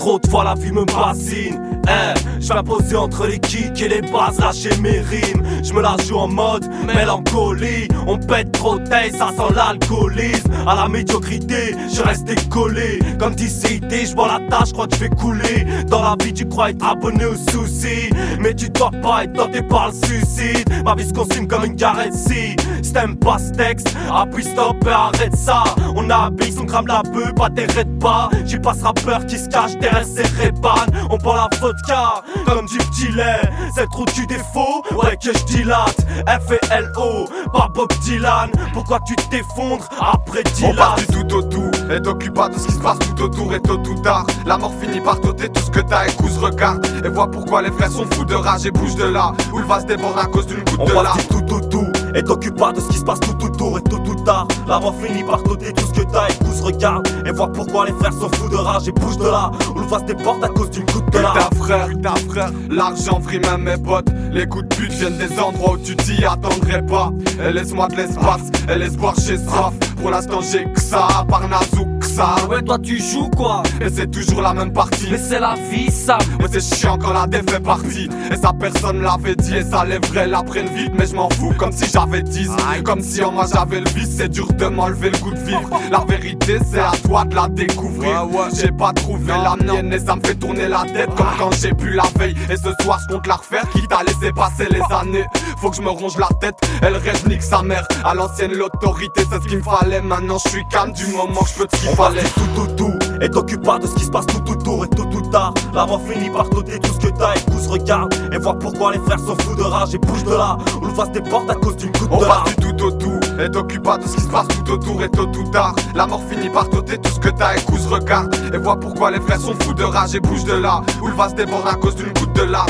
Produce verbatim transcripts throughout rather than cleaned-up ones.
Trop de fois la vie me bassine. Eh, je viens poser entre les kicks et les bases, lâcher mes rimes. Je me la joue en mode mélancolie. On pète trop d'aise, ça sent l'alcoolisme. À la médiocrité, je restais collé. Comme dit C I T, je vois la tâche, je crois que je vais couler. Dans la vie tu crois être abonné aux soucis, mais tu dois pas être tenté par le suicide. Ma vie se consume comme une caresse si si t'aimes pas ce texte, appuie stop et arrête ça. On abuse, on crame la beuh, pas t'arrête pas. J'ai pas ce rappeur qui se cache derrière ses rébanes. On prend la vodka comme du petit lait. C'est trop tu des faux, ouais que je dilate. F et L O, pas Bob Dylan. Pourquoi tu t'effondres après Dylan? On part du tout au tout et t'occupe pas de ce qui se passe tout autour. Et tôt ou tard, la mort finit par t'ôter tout ce que t'as. Écoute, regarde et vois pourquoi les frères sont fous de rage. Et bouge de là où le vase déborde à cause d'une goutte On de part larmes. du tout au tout et t'occupe pas de ce qui se passe tout autour. Et tôt ou tard, la mort finit par t'ôter tout ce que t'as. Écoute, regarde et vois pourquoi les frères sont fous de rage. Et bouge de là où le vase déborde à cause d'une goutte de larmes. Putain frère, putain frère, l'argent vrille même mes potes. Les coups de pute viennent des endroits où tu t'y attendrais pas. Et laisse-moi de l'espace, et laisse boire chez Sraf. Pour l'instant j'ai que ça, par Nazou que ça. Ouais toi tu joues quoi? Et c'est toujours la même partie. Mais c'est la vie ça. Ouais c'est chiant quand la défaite fait partie. Et ça personne l'avait dit. Et ça les vrais la prennent vite. Mais je m'en fous comme si j'avais dix. Comme si en moi j'avais le vice. C'est dur de m'enlever le goût de vivre. La vérité c'est à toi de la découvrir. J'ai pas trouvé la mienne et ça me fait tourner la tête. Comme quand j'ai bu la veille. Et ce soir je compte la refaire. Qui t'a laissé passer les années. Faut que je me ronge la tête. Elle rêve nique sa mère. À l'ancienne l'autorité c'est ce qu'il me fallait. Maintenant je suis calme du moment que je peux de ce qu'il fallait. Tout autour et t'occupe pas de ce qui se passe tout autour. Et tôt ou tard, la mort finit par t'ôter tout ce que t'as. Écoute, regarde et vois pourquoi les frères sont fous de rage. Et bouge de là où le vase déborde à cause d'une goutte On de part larmes. du tout au tout et t'occupe pas de ce qui se passe tout autour. Et tôt ou tard, la mort finit par t'ôter tout ce que t'as. Écoute, regarde et vois pourquoi les frères sont fous de rage. Et bouge de là où le vase déborde à cause d'une goutte de larmes.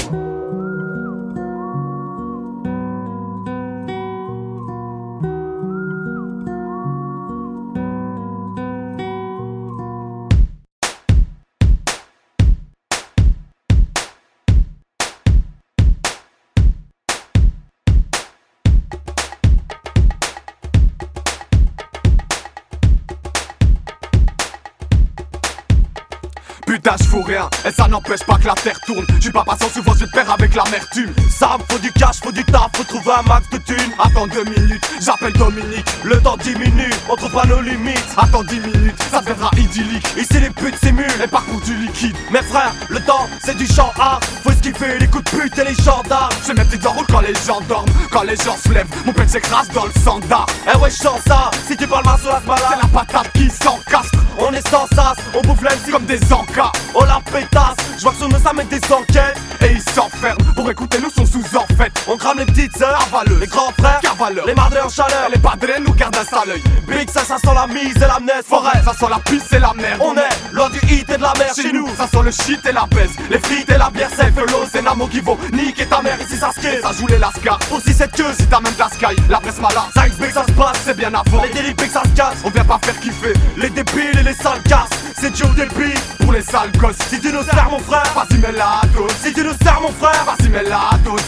Putain j'fous rien et ça n'empêche pas que la terre tourne. J'suis pas patient, souvent je perds avec l'amertume. Ça me faut du cash, faut du taf, faut trouver un max de thunes. Attends deux minutes, j'appelle Dominique. Le temps diminue, on trouve pas nos limites. Attends dix minutes, ça deviendra idyllique. Ici les putes s'émulent Et part pour du liquide. Mes frères, le temps c'est du chant hard. Faut esquiver les coups de pute et les gendarmes. Je mes petites enroules quand les gens dorment. Quand les gens se lèvent, mon père s'écrase dans le sandar. Eh ouais je sens ça, si tu parles mal sur la C'est smala. la patate qui s'encastre. On est sans sas, on bouffe l'M C Comme des encas. on la pétasse. Je vois que sur nous ça met des enquêtes. Et ils s'enferment pour écouter nous son sous en fait. On crame les petites sœurs, Avaleuses, les grands frères, cavaleurs, les mardés en chaleur. les padrins nous gardent un sale œil. Big ça, ça sent la mise et la mnèse. Forêt, Ça sent la pisse et la merde. on est loin du hit et de la mer. Chez nous, ça sent le shit et la baise. Les frites et la bière, c'est l'eau, c'est Namo qui vaut. Nique ta mère, ici ça skate. Ça Ça joue les lascars. aussi cette queue, Si t'as même de la sky, la presse malade. ça explique ça se passe. C'est bien avant. Les délits big ça se casse. On vient pas faire kiffer Les débiles et les sales casses. C'est Joe débile. pour les sales gosses. Si tu nous sers mon frère, Vas-y mets la dose. si tu nous sers mon frère, Vas-y mets la dose.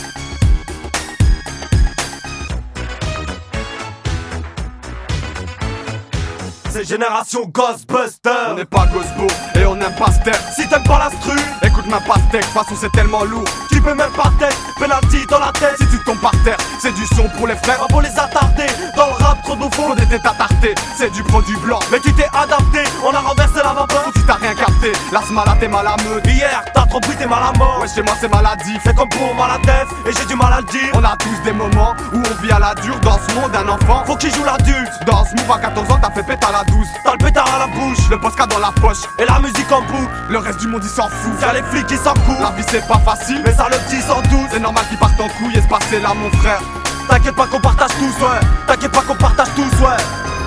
c'est génération Ghostbuster. On n'est pas Gosbo et on n'aime pas ce terre. Si t'aimes pas l'instru, Écoute ma pastèque, de toute façon c'est tellement lourd. tu peux même pas tête. Penalty dans la tête. Si tu tombes par terre, c'est du son pour les frères. Pas pour les attarder. Dans le rap trop de Faut fond. des têtes à tarter, c'est du produit blanc. Mais tu t'es adapté, on a renversé la vapeur. Tu t'as rien capté, la smala t'es mal à meute. Hier, t'as trop pris, t'es mal à mort. Ouais chez moi c'est maladif. C'est comme pour maladef, et j'ai du mal à le dire. On a tous des moments où on vit à la dure. Dans ce monde un enfant, Faut qu'il joue l'adulte. dans ce move à quatorze ans t'as fait péter à la douce. T'as le pétard à la bouche, Le posca dans la poche, et la musique en boucle. le reste du monde il s'en fout. Y'a les flics qui s'en La courent, vie c'est pas facile, mais ça le dit sans doute. c'est normal qu'ils partent en couille et se passer là mon frère. T'inquiète pas qu'on partage tous, ouais. T'inquiète pas qu'on partage tous, ouais.